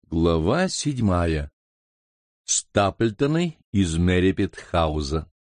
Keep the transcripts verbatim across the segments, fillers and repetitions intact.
Глава седьмая. Стаплтоны из Меррипет-хауза.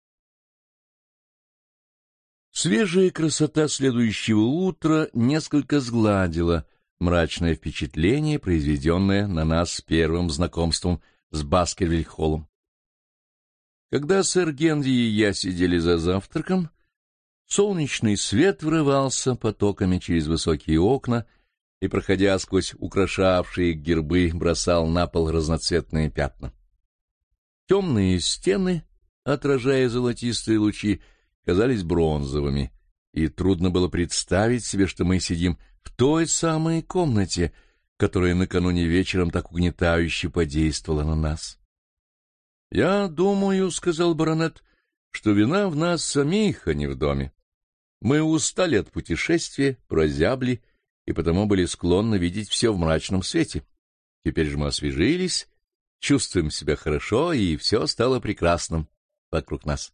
Свежая красота следующего утра несколько сгладила мрачное впечатление, произведенное на нас первым знакомством с Баскервиль-холлом. Когда сэр Генри и я сидели за завтраком, солнечный свет врывался потоками через высокие окна и, проходя сквозь украшавшие гербы, бросал на пол разноцветные пятна. Темные стены, отражая золотистые лучи, казались бронзовыми, и трудно было представить себе, что мы сидим в той самой комнате, которая накануне вечером так угнетающе подействовала на нас. — Я думаю, — сказал баронет, — что вина в нас самих, а не в доме. Мы устали от путешествия, прозябли, и потому были склонны видеть все в мрачном свете. Теперь же мы освежились, чувствуем себя хорошо, и все стало прекрасным вокруг нас.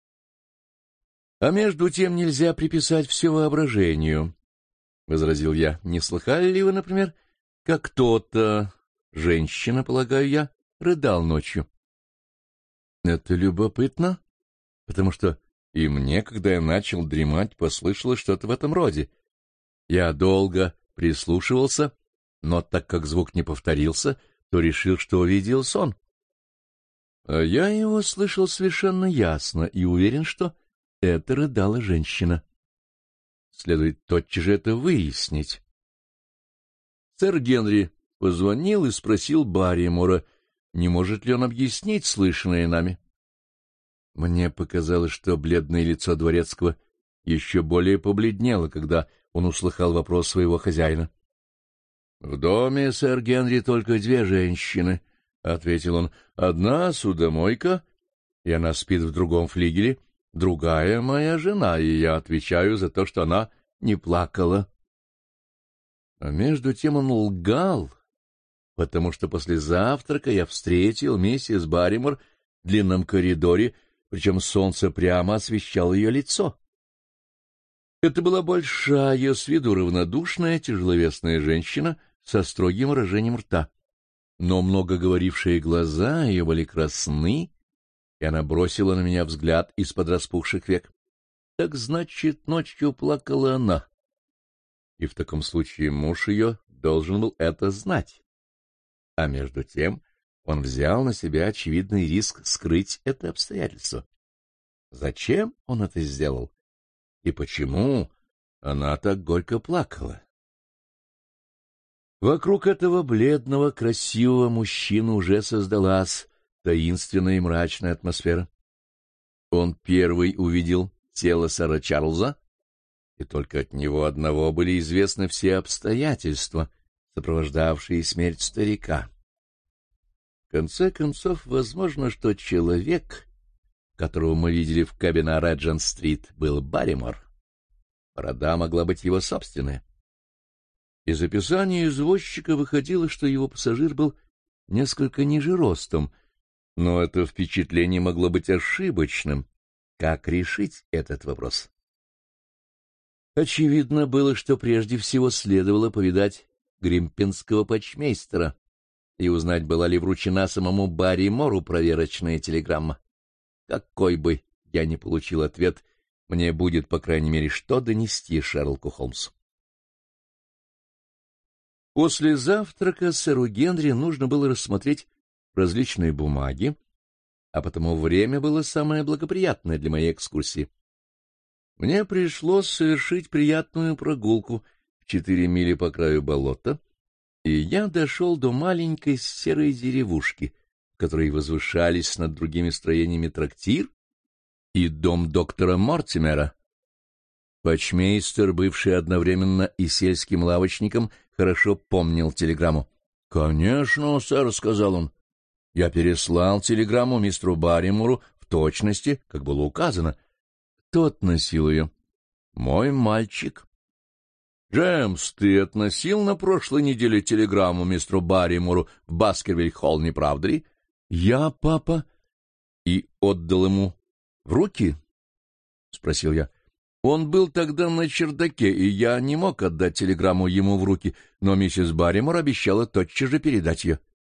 А между тем нельзя приписать все воображению, — возразил я. Не слыхали ли вы, например, как кто-то, женщина, полагаю я, рыдал ночью? Это любопытно, потому что и мне, когда я начал дремать, послышалось что-то в этом роде. Я долго прислушивался, но так как звук не повторился, то решил, что увидел сон. А я его слышал совершенно ясно и уверен, что это рыдала женщина. Следует тотчас же это выяснить. Сэр Генри позвонил и спросил Барримора, не может ли он объяснить слышанное нами. Мне показалось, что бледное лицо дворецкого еще более побледнело, когда он услыхал вопрос своего хозяина. — В доме, сэр Генри, только две женщины, — ответил он. — Одна судомойка, и она спит в другом флигеле, другая — моя жена, и я отвечаю за то, что она не плакала. А между тем он лгал, потому что после завтрака я встретил миссис Барримор в длинном коридоре, причем солнце прямо освещало ее лицо. Это была большая, с виду равнодушная, тяжеловесная женщина со строгим выражением рта. Но много говорившие глаза ее были красны, и она бросила на меня взгляд из-под распухших век. Так значит, ночью плакала она. И в таком случае муж ее должен был это знать. А между тем он взял на себя очевидный риск скрыть это обстоятельство. Зачем он это сделал? И почему она так горько плакала? Вокруг этого бледного, красивого мужчины уже создалась таинственная и мрачная атмосфера. Он первый увидел тело сэра Чарльза, и только от него одного были известны все обстоятельства, сопровождавшие смерть старика. В конце концов, возможно, что человек, которого мы видели в кабе на Реджент-стрит, был Барримор. Борода могла быть его собственная. Из описания извозчика выходило, что его пассажир был несколько ниже ростом, но это впечатление могло быть ошибочным. Как решить этот вопрос? Очевидно было, что прежде всего следовало повидать гримпенского почмейстера и узнать, была ли вручена самому Барримору проверочная телеграмма. Какой бы я ни получил ответ, мне будет, по крайней мере, что донести Шерлоку Холмсу. После завтрака сэру Генри нужно было рассмотреть различные бумаги, а потому время было самое благоприятное для моей экскурсии. Мне пришлось совершить приятную прогулку в четыре мили по краю болота, и я дошел до маленькой серой деревушки, в которой возвышались над другими строениями трактир и дом доктора Мортимера. Почмейстер, бывший одновременно и сельским лавочником, хорошо помнил телеграмму. — Конечно, сэр, — сказал он. — Я переслал телеграмму мистеру Барримору в точности, как было указано. Тот носил ее. — Мой мальчик. — Джемс, ты относил на прошлой неделе телеграмму мистеру Барримору в Баскервиль-холл, не правда ли? — Я, папа. — И отдал ему в руки? — спросил я. — Он был тогда на чердаке, и я не мог отдать телеграмму ему в руки, но миссис Барримор обещала тотчас же передать ее.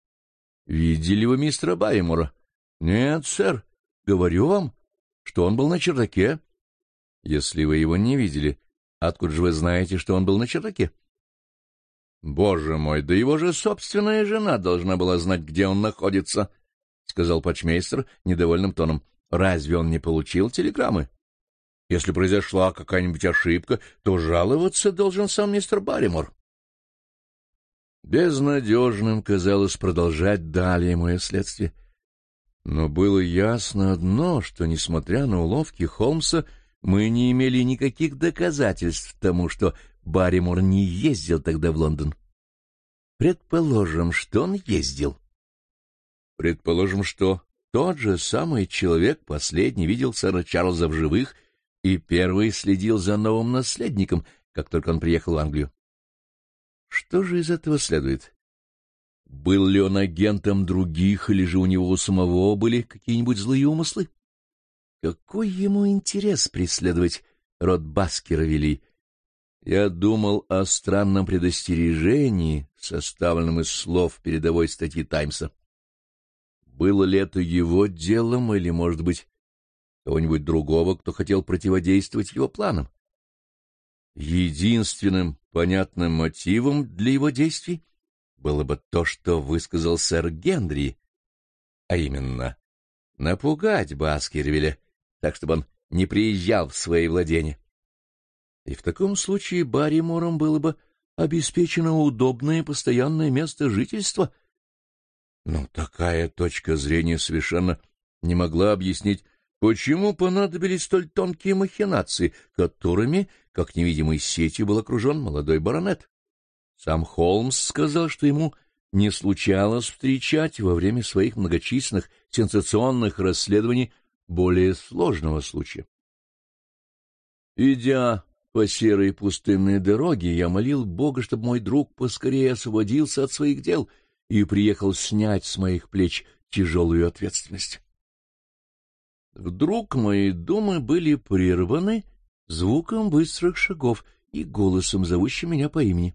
Видели вы мистера Барримора? Нет, сэр. Говорю вам, что он был на чердаке. Если вы его не видели, откуда же вы знаете, что он был на чердаке? Боже мой, да его же собственная жена должна была знать, где он находится, — сказал почмейстер недовольным тоном. Разве он не получил телеграммы? Если произошла какая-нибудь ошибка, то жаловаться должен сам мистер Барримор. Безнадежным казалось продолжать далее мое следствие. Но было ясно одно, что, несмотря на уловки Холмса, мы не имели никаких доказательств тому, что Барримор не ездил тогда в Лондон. Предположим, что он ездил. Предположим, что тот же самый человек последний видел сэра Чарльза в живых и первый следил за новым наследником, как только он приехал в Англию. Что же из этого следует? Был ли он агентом других, или же у него у самого были какие-нибудь злые умыслы? Какой ему интерес преследовать род Баскервилей? Я думал о странном предостережении, составленном из слов передовой статьи «Таймса». Было ли это его делом, или, может быть, кого-нибудь другого, кто хотел противодействовать его планам? Единственным понятным мотивом для его действий было бы то, что высказал сэр Генри, а именно напугать Баскервилля, так чтобы он не приезжал в свои владения. И в таком случае Барримором было бы обеспечено удобное постоянное место жительства. Но такая точка зрения совершенно не могла объяснить, почему понадобились столь тонкие махинации, которыми, как невидимой сетью, был окружен молодой баронет. Сам Холмс сказал, что ему не случалось встречать во время своих многочисленных сенсационных расследований более сложного случая. Идя по серой пустынной дороге, я молил Бога, чтобы мой друг поскорее освободился от своих дел и приехал снять с моих плеч тяжелую ответственность. Вдруг мои думы были прерваны звуком быстрых шагов и голосом, зовущим меня по имени.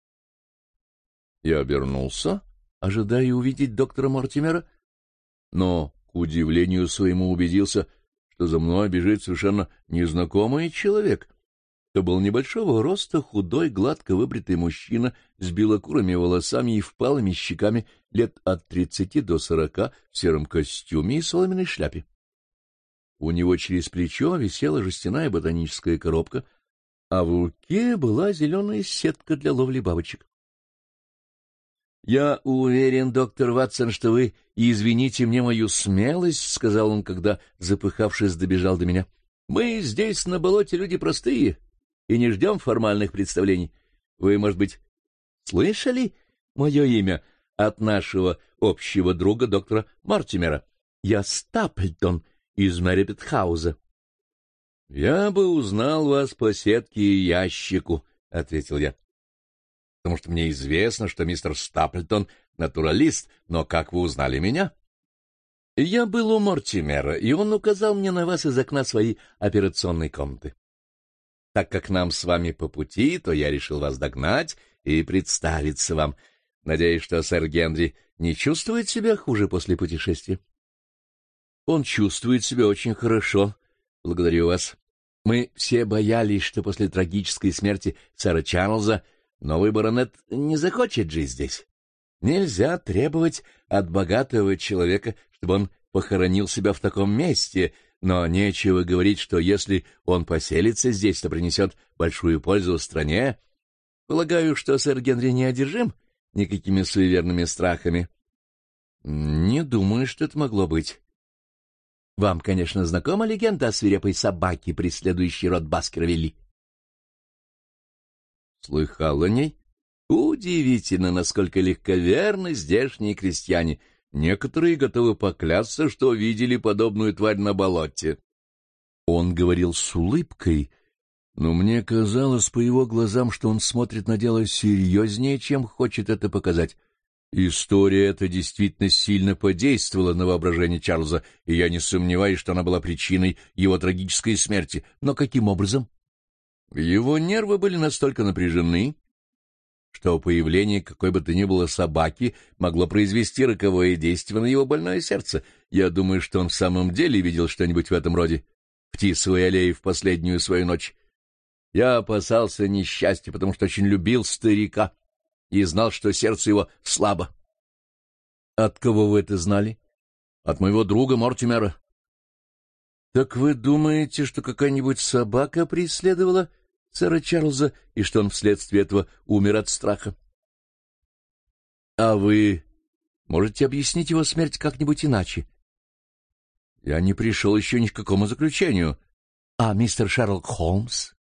Я обернулся, ожидая увидеть доктора Мортимера, но, к удивлению своему, убедился, что за мной бежит совершенно незнакомый человек. Это был небольшого роста, худой, гладко выбритый мужчина с белокурыми волосами и впалыми щеками, лет от тридцати до сорока, в сером костюме и соломенной шляпе. У него через плечо висела жестяная ботаническая коробка, а в руке была зеленая сетка для ловли бабочек. — Я уверен, доктор Ватсон, что вы извините мне мою смелость, — сказал он, когда, запыхавшись, добежал до меня. — Мы здесь, на болоте, люди простые и не ждем формальных представлений. Вы, может быть, слышали мое имя от нашего общего друга доктора Мортимера? Я Стаплтон из Мэрибетхауза. — Я бы узнал вас по сетке и ящику, — ответил я. — Потому что мне известно, что мистер Стаплтон — натуралист, но как вы узнали меня? — Я был у Мортимера, и он указал мне на вас из окна своей операционной комнаты. Так как нам с вами по пути, то я решил вас догнать и представиться вам. Надеюсь, что сэр Генри не чувствует себя хуже после путешествия. — Он чувствует себя очень хорошо, благодарю вас. Мы все боялись, что после трагической смерти сэра Чарльза новый баронет не захочет жить здесь. Нельзя требовать от богатого человека, чтобы он похоронил себя в таком месте, но нечего говорить, что если он поселится здесь, то принесет большую пользу стране. Полагаю, что сэр Генри не одержим никакими суеверными страхами. Не думаю, что это могло быть. Вам, конечно, знакома легенда о свирепой собаке, преследующей род Баскервилей? Слыхал о ней? Удивительно, насколько легковерны здешние крестьяне. Некоторые готовы поклясться, что видели подобную тварь на болоте. Он говорил с улыбкой, но мне казалось по его глазам, что он смотрит на дело серьезнее, чем хочет это показать. История эта действительно сильно подействовала на воображение Чарльза, и я не сомневаюсь, что она была причиной его трагической смерти. Но каким образом? Его нервы были настолько напряжены, что появление какой бы то ни было собаки могло произвести роковое действие на его больное сердце. Я думаю, что он в самом деле видел что-нибудь в этом роде в Тисовой аллее в последнюю свою ночь. Я опасался несчастья, потому что очень любил старика и знал, что сердце его слабо. — От кого вы это знали? — От моего друга Мортимера. — Так вы думаете, что какая-нибудь собака преследовала сэра Чарльза, и что он вследствие этого умер от страха? — А вы можете объяснить его смерть как-нибудь иначе? — Я не пришел еще ни к какому заключению. — А мистер Шерлок Холмс?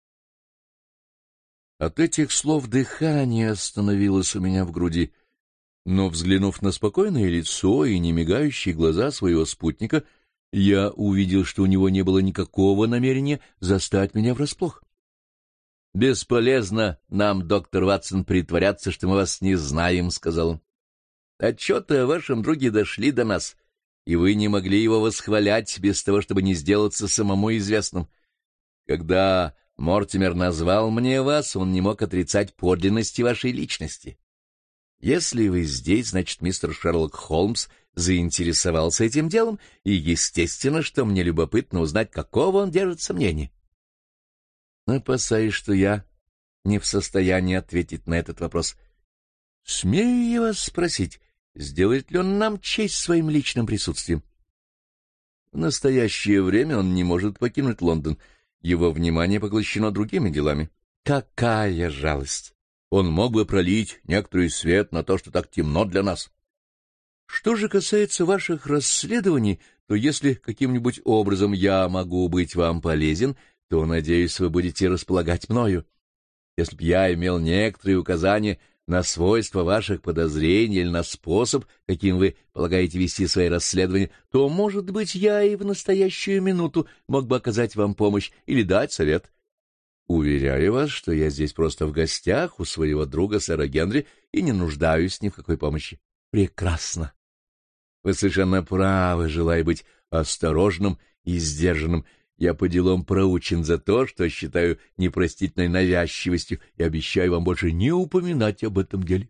От этих слов дыхание остановилось у меня в груди, но, взглянув на спокойное лицо и немигающие глаза своего спутника, я увидел, что у него не было никакого намерения застать меня врасплох. — Бесполезно нам, доктор Ватсон, притворяться, что мы вас не знаем, — сказал он. — Отчеты о вашем друге дошли до нас, и вы не могли его восхвалять без того, чтобы не сделаться самому известным. Когда Мортимер назвал мне вас, он не мог отрицать подлинности вашей личности. Если вы здесь, значит, мистер Шерлок Холмс заинтересовался этим делом, и естественно, что мне любопытно узнать, какого он держится мнения. Опасаюсь, что я не в состоянии ответить на этот вопрос. Смею я вас спросить, сделает ли он нам честь своим личным присутствием? В настоящее время он не может покинуть Лондон. Его внимание поглощено другими делами. Какая жалость! Он мог бы пролить некоторый свет на то, что так темно для нас. Что же касается ваших расследований, то если каким-нибудь образом я могу быть вам полезен, то, надеюсь, вы будете располагать мною. Если б я имел некоторые указания на свойства ваших подозрений или на способ, каким вы полагаете вести свои расследования, то, может быть, я и в настоящую минуту мог бы оказать вам помощь или дать совет. Уверяю вас, что я здесь просто в гостях у своего друга сэра Генри и не нуждаюсь ни в какой помощи. Прекрасно. Вы совершенно правы, желая быть осторожным и сдержанным. Я по делам проучен за то, что считаю непростительной навязчивостью, и обещаю вам больше не упоминать об этом деле.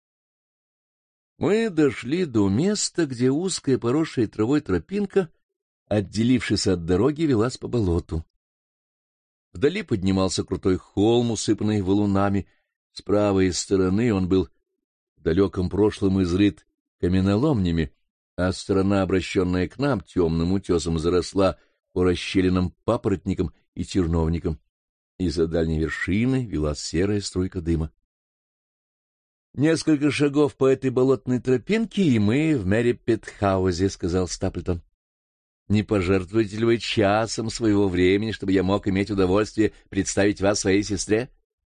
Мы дошли до места, где узкая поросшая травой тропинка, отделившись от дороги, велась по болоту. Вдали поднимался крутой холм, усыпанный валунами. С правой стороны он был в далеком прошлом изрыт каменоломнями, а сторона, обращенная к нам, темным утесом заросла по расщелинам папоротникам и терновникам. Из-за дальней вершины вела серая струйка дыма. «Несколько шагов по этой болотной тропинке, и мы в Меррипет-хаузе», — сказал Стаплтон. «Не пожертвуете ли вы часом своего времени, чтобы я мог иметь удовольствие представить вас своей сестре?»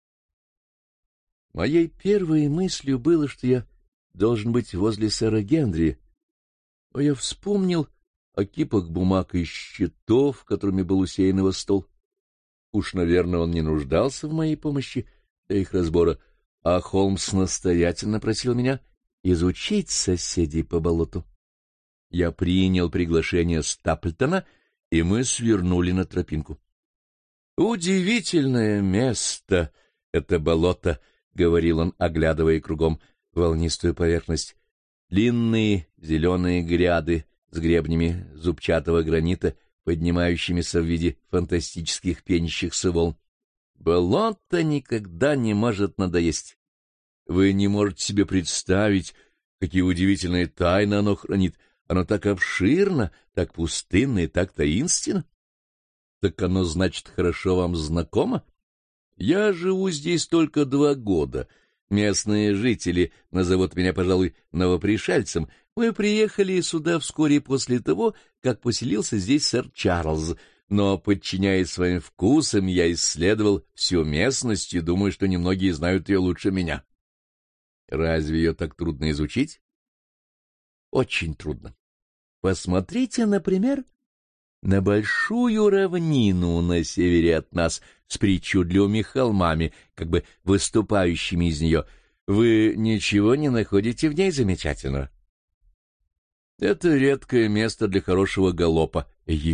Моей первой мыслью было, что я должен быть возле сэра Генри, но я вспомнил о кипах бумаг и счетов, которыми был усеян его стол. Уж, наверное, он не нуждался в моей помощи для их разбора, а Холмс настоятельно просил меня изучить соседей по болоту. Я принял приглашение Стаплтона, и мы свернули на тропинку. «Удивительное место это болото», — говорил он, оглядывая кругом волнистую поверхность. «Длинные зеленые гряды с гребнями зубчатого гранита, поднимающимися в виде фантастических пенящихся волн. Болото никогда не может надоесть. Вы не можете себе представить, какие удивительные тайны оно хранит. Оно так обширно, так пустынно и так таинственно. Так оно, значит, хорошо вам знакомо? Я живу здесь только два года. Местные жители назовут меня, пожалуй, новопришельцем. Мы приехали сюда вскоре после того, как поселился здесь сэр Чарльз, но, подчиняясь своим вкусам, я исследовал всю местность и думаю, что немногие знают ее лучше меня. Разве ее так трудно изучить? Очень трудно. Посмотрите, например, на большую равнину на севере от нас с причудливыми холмами, как бы выступающими из нее. Вы ничего не находите в ней замечательного? Это редкое место для хорошего галопа.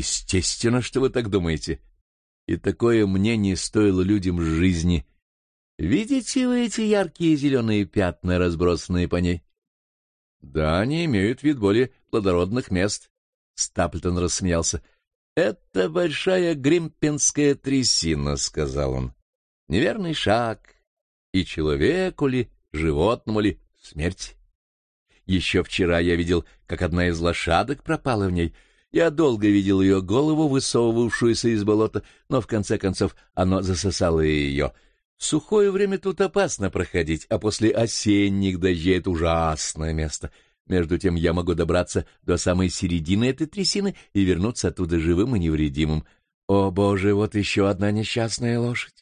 Естественно, что вы так думаете. И такое мнение стоило людям жизни. Видите вы эти яркие зеленые пятна, разбросанные по ней? Да, они имеют вид более плодородных мест. Стаплтон рассмеялся. Это большая гримпенская трясина, сказал он. Неверный шаг. И человеку ли, животному ли, смерть. Еще вчера я видел, как одна из лошадок пропала в ней. Я долго видел ее голову, высовывавшуюся из болота, но в конце концов оно засосало ее. В сухое время тут опасно проходить, а после осенних дождей это ужасное место. Между тем я могу добраться до самой середины этой трясины и вернуться оттуда живым и невредимым. О, Боже, вот еще одна несчастная лошадь!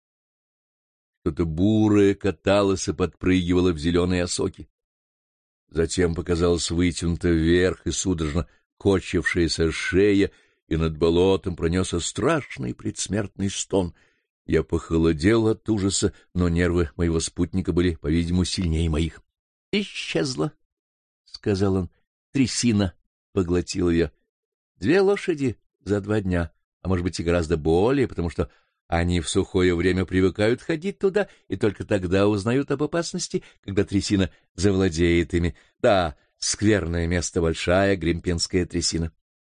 Что-то бурое каталось и подпрыгивало в зеленые осоки. Затем показалась вытянута вверх и судорожно корчившаяся шея, и над болотом пронесся страшный предсмертный стон. Я похолодел от ужаса, но нервы моего спутника были, по-видимому, сильнее моих. — Исчезла, — сказал он. Трясина поглотила ее. Две лошади за два дня, а может быть и гораздо более, потому что они в сухое время привыкают ходить туда и только тогда узнают об опасности, когда трясина завладеет ими. Да, скверное место, большая гримпенская трясина.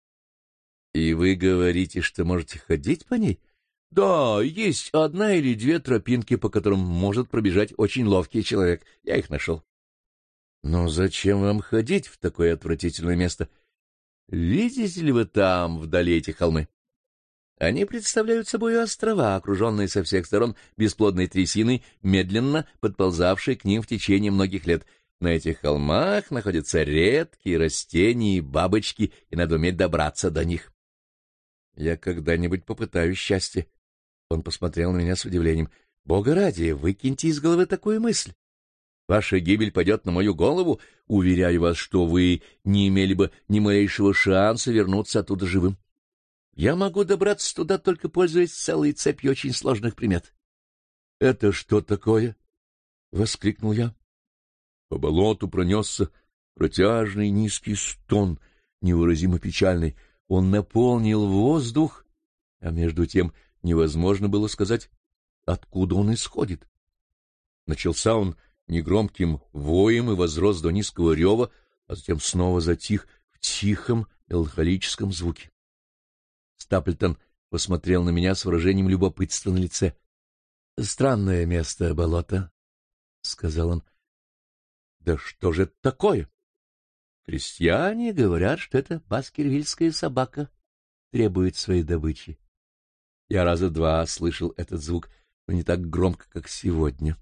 — И вы говорите, что можете ходить по ней? — Да, есть одна или две тропинки, по которым может пробежать очень ловкий человек. Я их нашел. — Но зачем вам ходить в такое отвратительное место? Видите ли вы там вдали эти холмы? Они представляют собой острова, окруженные со всех сторон бесплодной трясиной, медленно подползавшей к ним в течение многих лет. На этих холмах находятся редкие растения и бабочки, и надо уметь добраться до них. Я когда-нибудь попытаюсь счастья. Он посмотрел на меня с удивлением. Бога ради, выкиньте из головы такую мысль. Ваша гибель пойдет на мою голову. Уверяю вас, что вы не имели бы ни малейшего шанса вернуться оттуда живым. Я могу добраться туда, только пользуясь целой цепью очень сложных примет. — Это что такое? — воскликнул я. По болоту пронесся протяжный низкий стон, невыразимо печальный. Он наполнил воздух, а между тем невозможно было сказать, откуда он исходит. Начался он негромким воем и возрос до низкого рева, а затем снова затих в тихом меланхолическом звуке. Стаплтон посмотрел на меня с выражением любопытства на лице. — Странное место, болото, — сказал он. — Да что же это такое? — Крестьяне говорят, что это баскервильская собака требует своей добычи. Я раза два слышал этот звук, но не так громко, как сегодня.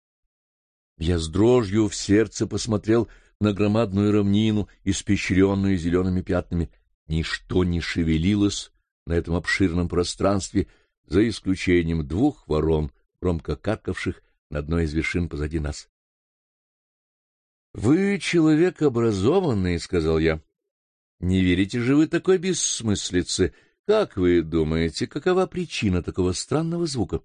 Я с дрожью в сердце посмотрел на громадную равнину, испещренную зелеными пятнами. Ничто не шевелилось на этом обширном пространстве, за исключением двух ворон, громко каркавших на одной из вершин позади нас. — Вы человек образованный, — сказал я. — Не верите же вы такой бессмыслице? Как вы думаете, какова причина такого странного звука?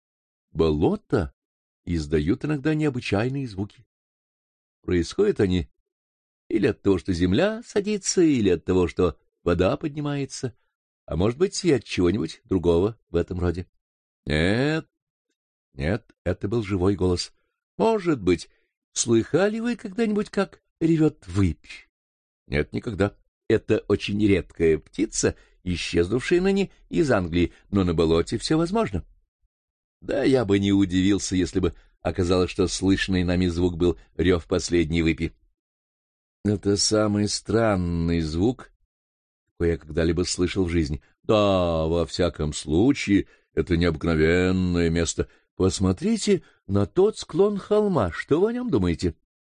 Болота издают иногда необычайные звуки. Происходят они или от того, что земля садится, или от того, что вода поднимается, а может быть и от чего-нибудь другого в этом роде. Нет, нет, это был живой голос. Может быть, слыхали вы когда-нибудь, как ревет выпь? Нет, никогда. Это очень редкая птица, исчезнувшая ныне из Англии, но на болоте все возможно. Да я бы не удивился, если бы оказалось, что слышный нами звук был рев последней выпи. Это самый странный звук, какой я когда-либо слышал в жизни. Да, во всяком случае, это необыкновенное место. Посмотрите на тот склон холма. Что вы о нем думаете?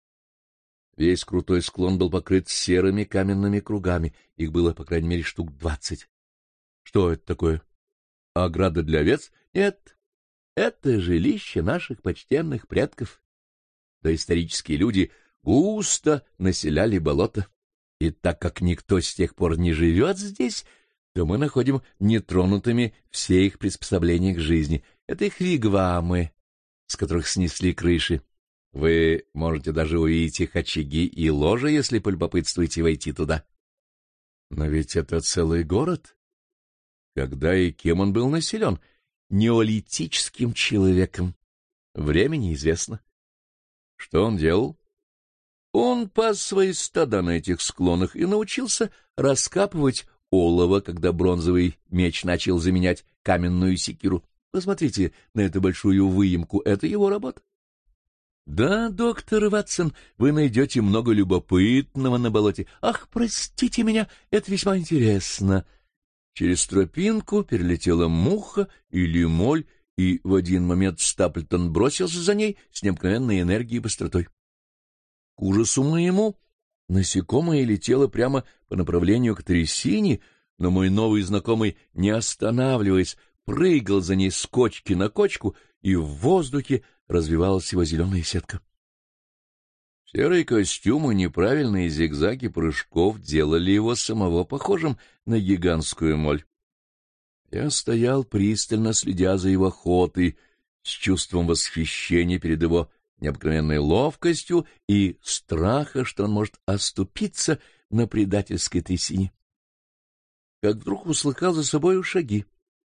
Весь крутой склон был покрыт серыми каменными кругами. Их было, по крайней мере, штук двадцать. Что это такое? Ограда для овец? Нет. Это жилище наших почтенных предков. Доисторические люди густо населяли болото. И так как никто с тех пор не живет здесь, то мы находим нетронутыми все их приспособления к жизни. Это их вигвамы, с которых снесли крыши. Вы можете даже увидеть их очаги и ложа, если полюбопытствуете войти туда. Но ведь это целый город. Когда и кем он был населен? Неолитическим человеком. Время неизвестно. Что он делал? Он пас свои стада на этих склонах и научился раскапывать олово, когда бронзовый меч начал заменять каменную секиру. Посмотрите на эту большую выемку, это его работа. Да, доктор Ватсон, вы найдете много любопытного на болоте. Ах, простите меня, это весьма интересно. Через тропинку перелетела муха или моль, и в один момент Стаплтон бросился за ней с необыкновенной энергией и быстротой. К ужасу моему, насекомое летело прямо по направлению к трясине, но мой новый знакомый, не останавливаясь, прыгал за ней с кочки на кочку, и в воздухе развивалась его зеленая сетка. Серый костюм и неправильные зигзаги прыжков делали его самого похожим на гигантскую моль. Я стоял, пристально следя за его охотой, с чувством восхищения перед его необыкновенной ловкостью и страха, что он может оступиться на предательской трясине. Как вдруг услыхал за собою шаги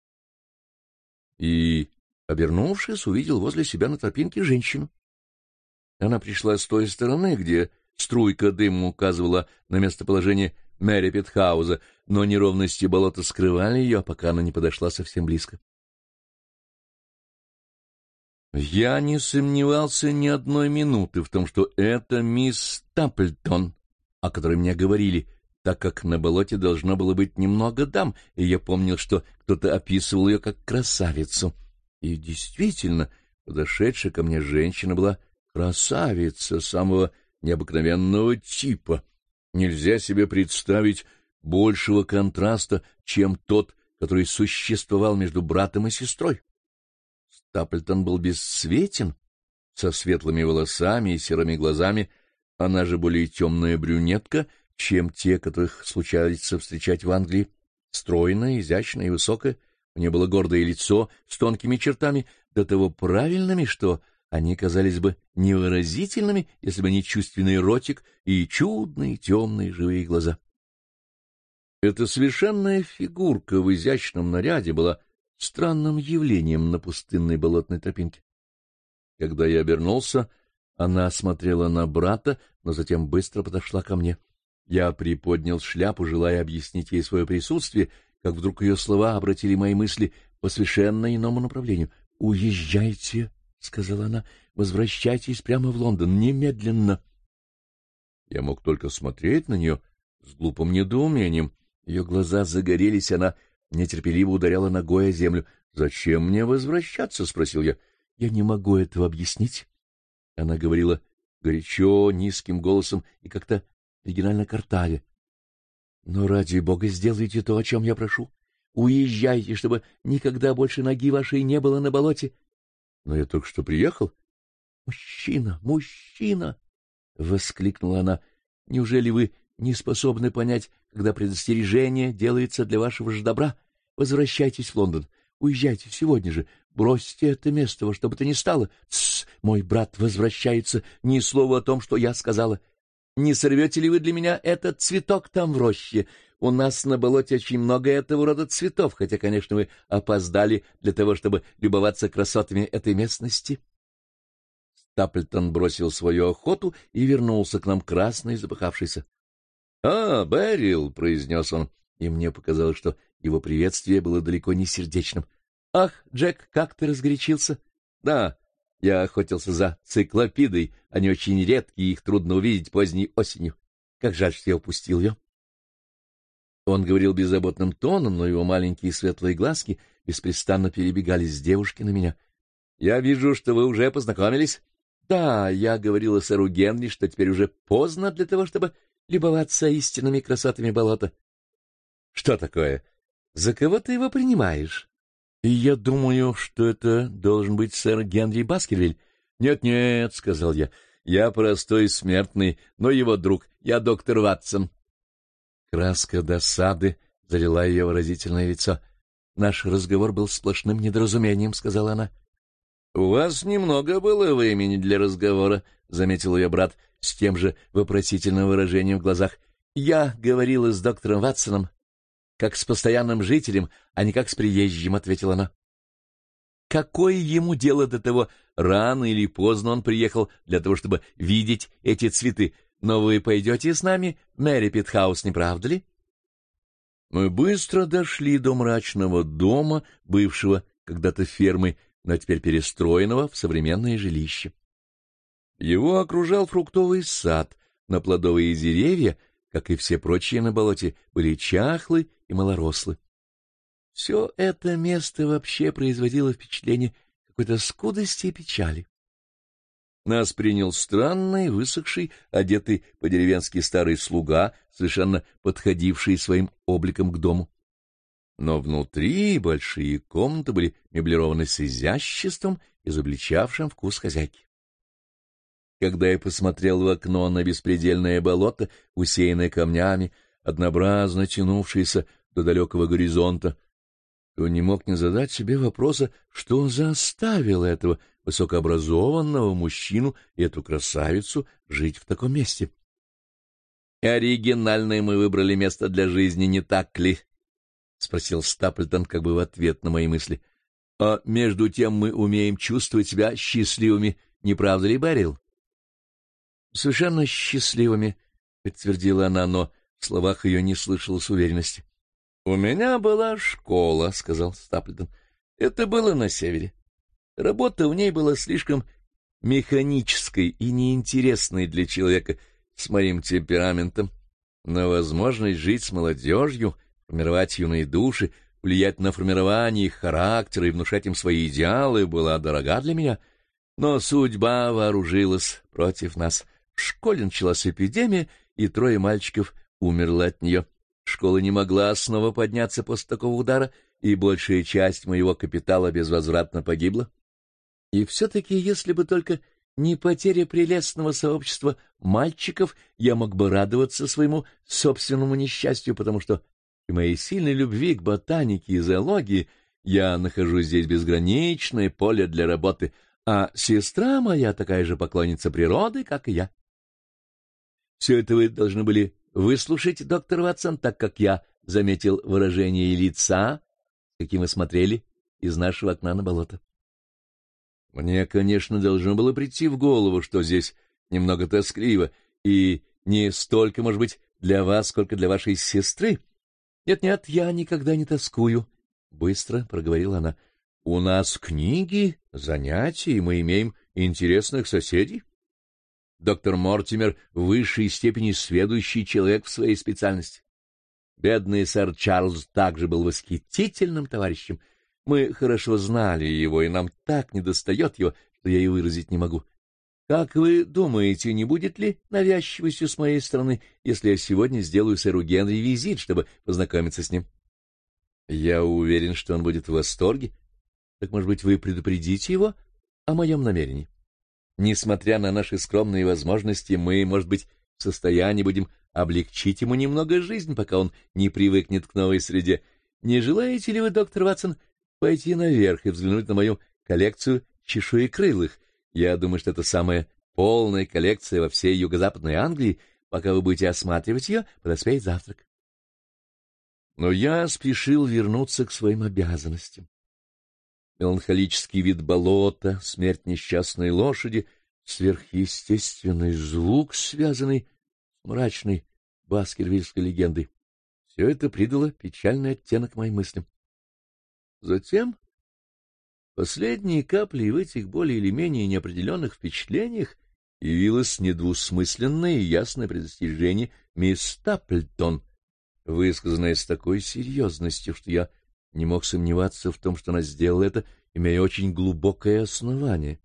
и, обернувшись, увидел возле себя на тропинке женщину. Она пришла с той стороны, где струйка дыма указывала на местоположение Мэри Питхауза, но неровности болота скрывали ее, пока она не подошла совсем близко. Я не сомневался ни одной минуты в том, что это мисс Стаплтон, о которой мне говорили, так как на болоте должно было быть немного дам, и я помнил, что кто-то описывал ее как красавицу. И действительно, подошедшая ко мне женщина была красавица самого необыкновенного типа. Нельзя себе представить большего контраста, чем тот, который существовал между братом и сестрой. Стаплтон был бесцветен, со светлыми волосами и серыми глазами, она же более темная брюнетка, чем те, которых случалось встречать в Англии. Стройная, изящная и высокая, у нее было гордое лицо с тонкими чертами, до того правильными, что они казались бы невыразительными, если бы не чувственный ротик и чудные темные живые глаза. Эта совершенная фигурка в изящном наряде была странным явлением на пустынной болотной тропинке. Когда я обернулся, она смотрела на брата, но затем быстро подошла ко мне. Я приподнял шляпу, желая объяснить ей свое присутствие, как вдруг ее слова обратили мои мысли по совершенно иному направлению. — Уезжайте, — сказала она, — возвращайтесь прямо в Лондон, немедленно. Я мог только смотреть на нее с глупым недоумением. Ее глаза загорелись, она нетерпеливо ударяла ногой о землю. — Зачем мне возвращаться? — спросил я. — Я не могу этого объяснить. Она говорила горячо, низким голосом и как-то оригинально картаве. — Но ради бога сделайте то, о чем я прошу. Уезжайте, чтобы никогда больше ноги вашей не было на болоте. — Но я только что приехал. — Мужчина, мужчина! — воскликнула она. — Неужели вы не способны понять, когда предостережение делается для вашего же добра? Возвращайтесь в Лондон. Уезжайте сегодня же. Бросьте это место во что бы то ни стало. Тссс, мой брат возвращается. Ни слова о том, что я сказала. Не сорвете ли вы для меня этот цветок там в роще? У нас на болоте очень много этого рода цветов, хотя, конечно, вы опоздали для того, чтобы любоваться красотами этой местности. Стаплтон бросил свою охоту и вернулся к нам красный, запыхавшийся. — А, Беррил, — произнес он, и мне показалось, что его приветствие было далеко не сердечным. — Ах, Джек, как ты разгорячился? — Да, я охотился за циклопидой, они очень редкие, их трудно увидеть поздней осенью. Как жаль, что я упустил ее. Он говорил беззаботным тоном, но его маленькие светлые глазки беспрестанно перебегали с девушки на меня. — Я вижу, что вы уже познакомились. — Да, я говорила сэру Генри, что теперь уже поздно для того, чтобы любоваться истинными красотами болота. — Что такое? За кого ты его принимаешь? — И я думаю, что это должен быть сэр Генри Баскервиль. Нет, — Нет-нет, — сказал я, — я простой смертный, но его друг, я доктор Ватсон. Краска досады залила ее выразительное лицо. — Наш разговор был сплошным недоразумением, — сказала она. — У вас немного было времени для разговора, — заметил ее брат с тем же вопросительным выражением в глазах. — Я говорила с доктором Ватсоном как с постоянным жителем, а не как с приезжим, — ответила она. — какое ему дело до того, рано или поздно он приехал для того, чтобы видеть эти цветы. Но вы пойдете с нами в Мэри-Питхаус, не правда ли? Мы быстро дошли до мрачного дома, бывшего когда-то фермой, но теперь перестроенного в современное жилище. Его окружал фруктовый сад, но плодовые деревья, как и все прочие на болоте, были чахлы и малорослы. Все это место вообще производило впечатление какой-то скудости и печали. Нас принял странный, высохший, одетый по-деревенски старый слуга, совершенно подходивший своим обликом к дому. Но внутри большие комнаты были меблированы с изяществом, изобличавшим вкус хозяйки. Когда я посмотрел в окно на беспредельное болото, усеянное камнями, однообразно тянувшееся до далекого горизонта, то не мог не задать себе вопроса, что заставило этого высокообразованного мужчину и эту красавицу жить в таком месте. «Оригинальное мы выбрали место для жизни, не так ли?» — спросил Стаплтон как бы в ответ на мои мысли. «А между тем мы умеем чувствовать себя счастливыми, не правда ли, Берил?» «Совершенно счастливыми», — подтвердила она, но в словах ее не слышалось уверенности. — У меня была школа, — сказал Стаплтон. — Это было на севере. Работа в ней была слишком механической и неинтересной для человека с моим темпераментом. Но возможность жить с молодежью, формировать юные души, влиять на формирование их характера и внушать им свои идеалы была дорога для меня. Но судьба вооружилась против нас. В школе началась эпидемия, и трое мальчиков умерло от нее. Школа не могла снова подняться после такого удара, и большая часть моего капитала безвозвратно погибла. И все-таки, если бы только не потеря прелестного сообщества мальчиков, я мог бы радоваться своему собственному несчастью, потому что при моей сильной любви к ботанике и зоологии я нахожу здесь безграничное поле для работы, а сестра моя такая же поклонница природы, как и я. Все это вы должны были выслушать, доктор Ватсон, так как я заметил выражение лица, каким вы смотрели из нашего окна на болото. Мне, конечно, должно было прийти в голову, что здесь немного тоскливо, и не столько, может быть, для вас, сколько для вашей сестры. Нет-нет, я никогда не тоскую, — быстро проговорила она. У нас книги, занятия, и мы имеем интересных соседей. Доктор Мортимер в высшей степени сведущий человек в своей специальности. Бедный сэр Чарльз также был восхитительным товарищем. Мы хорошо знали его, и нам так недостает его, что я и выразить не могу. Как вы думаете, не будет ли навязчивостью с моей стороны, если я сегодня сделаю сэру Генри визит, чтобы познакомиться с ним? Я уверен, что он будет в восторге. Так, может быть, вы предупредите его о моем намерении? Несмотря на наши скромные возможности, мы, может быть, в состоянии будем облегчить ему немного жизнь, пока он не привыкнет к новой среде. Не желаете ли вы, доктор Ватсон, пойти наверх и взглянуть на мою коллекцию чешуекрылых? Я думаю, что это самая полная коллекция во всей юго-западной Англии. Пока вы будете осматривать ее, подоспеет завтрак. Но я спешил вернуться к своим обязанностям. Меланхолический вид болота, смерть несчастной лошади, сверхъестественный звук, связанный с мрачной баскервильской легендой. Все это придало печальный оттенок моим мыслям. Затем последней каплей в этих более или менее неопределенных впечатлениях явилось недвусмысленное и ясное предостережение мисс Стаплтон, высказанное с такой серьезностью, что я не мог сомневаться в том, что она сделала это, имея очень глубокое основание.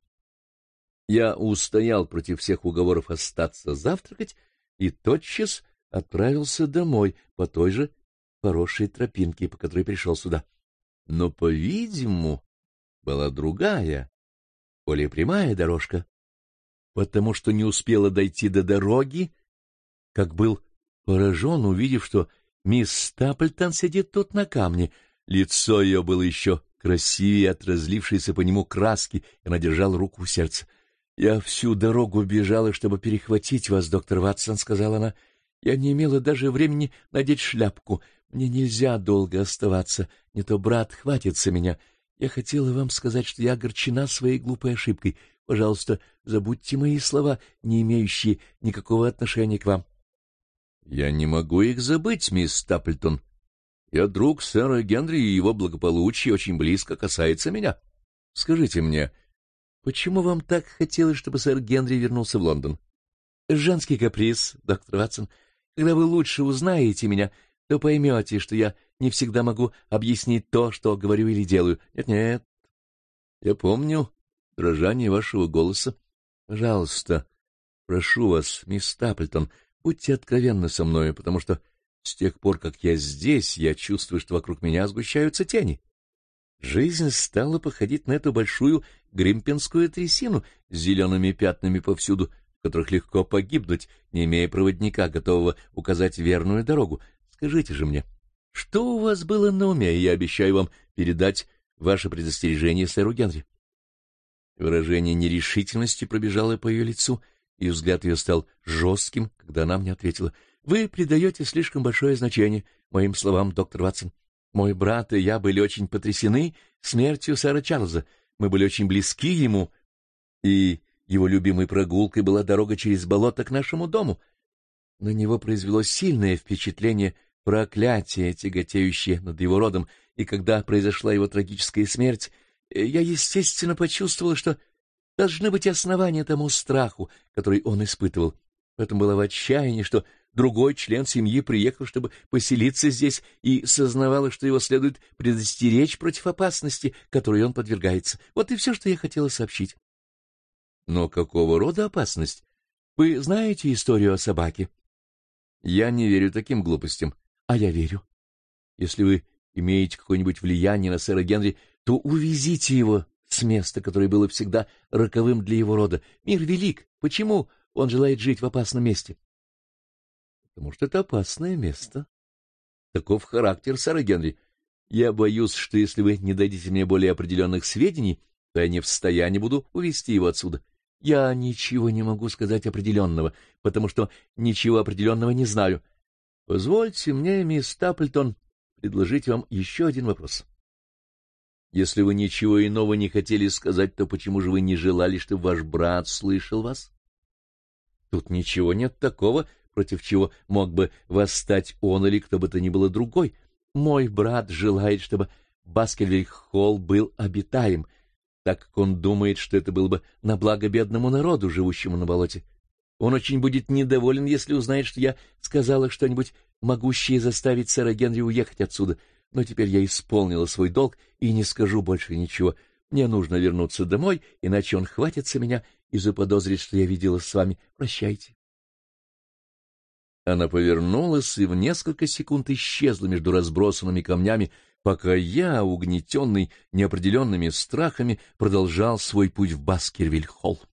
Я устоял против всех уговоров остаться завтракать и тотчас отправился домой по той же поросшей тропинке, по которой пришел сюда. Но, по-видимому, была другая, более прямая дорожка, потому что не успела дойти до дороги, как был поражен, увидев, что мисс Стаплтон сидит тут на камне. Лицо ее было еще красивее от разлившейся по нему краски, и она держала руку у сердца. — Я всю дорогу бежала, чтобы перехватить вас, доктор Ватсон, — сказала она. — Я не имела даже времени надеть шляпку. Мне нельзя долго оставаться, не то брат хватится меня. Я хотела вам сказать, что я огорчена своей глупой ошибкой. Пожалуйста, забудьте мои слова, не имеющие никакого отношения к вам. — Я не могу их забыть, мисс Стаплтон. Я друг сэра Генри, и его благополучие очень близко касается меня. Скажите мне, почему вам так хотелось, чтобы сэр Генри вернулся в Лондон? Женский каприз, доктор Ватсон. Когда вы лучше узнаете меня, то поймете, что я не всегда могу объяснить то, что говорю или делаю. Нет-нет, я помню дрожание вашего голоса. Пожалуйста, прошу вас, мисс Стаплтон, будьте откровенны со мною, потому что с тех пор, как я здесь, я чувствую, что вокруг меня сгущаются тени. Жизнь стала походить на эту большую гримпинскую трясину с зелеными пятнами повсюду, в которых легко погибнуть, не имея проводника, готового указать верную дорогу. Скажите же мне, что у вас было на уме, и я обещаю вам передать ваше предостережение сэру Генри. Выражение нерешительности пробежало по ее лицу, и взгляд ее стал жестким, когда она мне ответила: — Вы придаете слишком большое значение моим словам, доктор Ватсон. Мой брат и я были очень потрясены смертью сэра Чарльза. Мы были очень близки ему, и его любимой прогулкой была дорога через болото к нашему дому. На него произвело сильное впечатление проклятие, тяготеющее над его родом, и когда произошла его трагическая смерть, я, естественно, почувствовала, что должны быть основания тому страху, который он испытывал. Поэтому была в отчаянии, что другой член семьи приехал, чтобы поселиться здесь, и сознавала, что его следует предостеречь против опасности, которой он подвергается. Вот и все, что я хотела сообщить. Но какого рода опасность? Вы знаете историю о собаке? Я не верю таким глупостям. А я верю. Если вы имеете какое-нибудь влияние на сэра Генри, то увезите его с места, которое было всегда роковым для его рода. Мир велик. Почему он желает жить в опасном месте? Потому что это опасное место. Таков характер сэра Генри. Я боюсь, что если вы не дадите мне более определенных сведений, то я не в состоянии буду увезти его отсюда. Я ничего не могу сказать определенного, потому что ничего определенного не знаю. Позвольте мне, мисс Стаплтон, предложить вам еще один вопрос. Если вы ничего иного не хотели сказать, то почему же вы не желали, чтобы ваш брат слышал вас? Тут ничего нет такого, против чего мог бы восстать он или кто бы то ни было другой. Мой брат желает, чтобы Баскервиль-Холл был обитаем, так как он думает, что это было бы на благо бедному народу, живущему на болоте. Он очень будет недоволен, если узнает, что я сказала что-нибудь, могущее заставить сэра Генри уехать отсюда. Но теперь я исполнила свой долг и не скажу больше ничего. Мне нужно вернуться домой, иначе он хватится меня и заподозрит, что я видела с вами. Прощайте. Она повернулась и в несколько секунд исчезла между разбросанными камнями, пока я, угнетенный неопределенными страхами, продолжал свой путь в Баскервиль-Холл.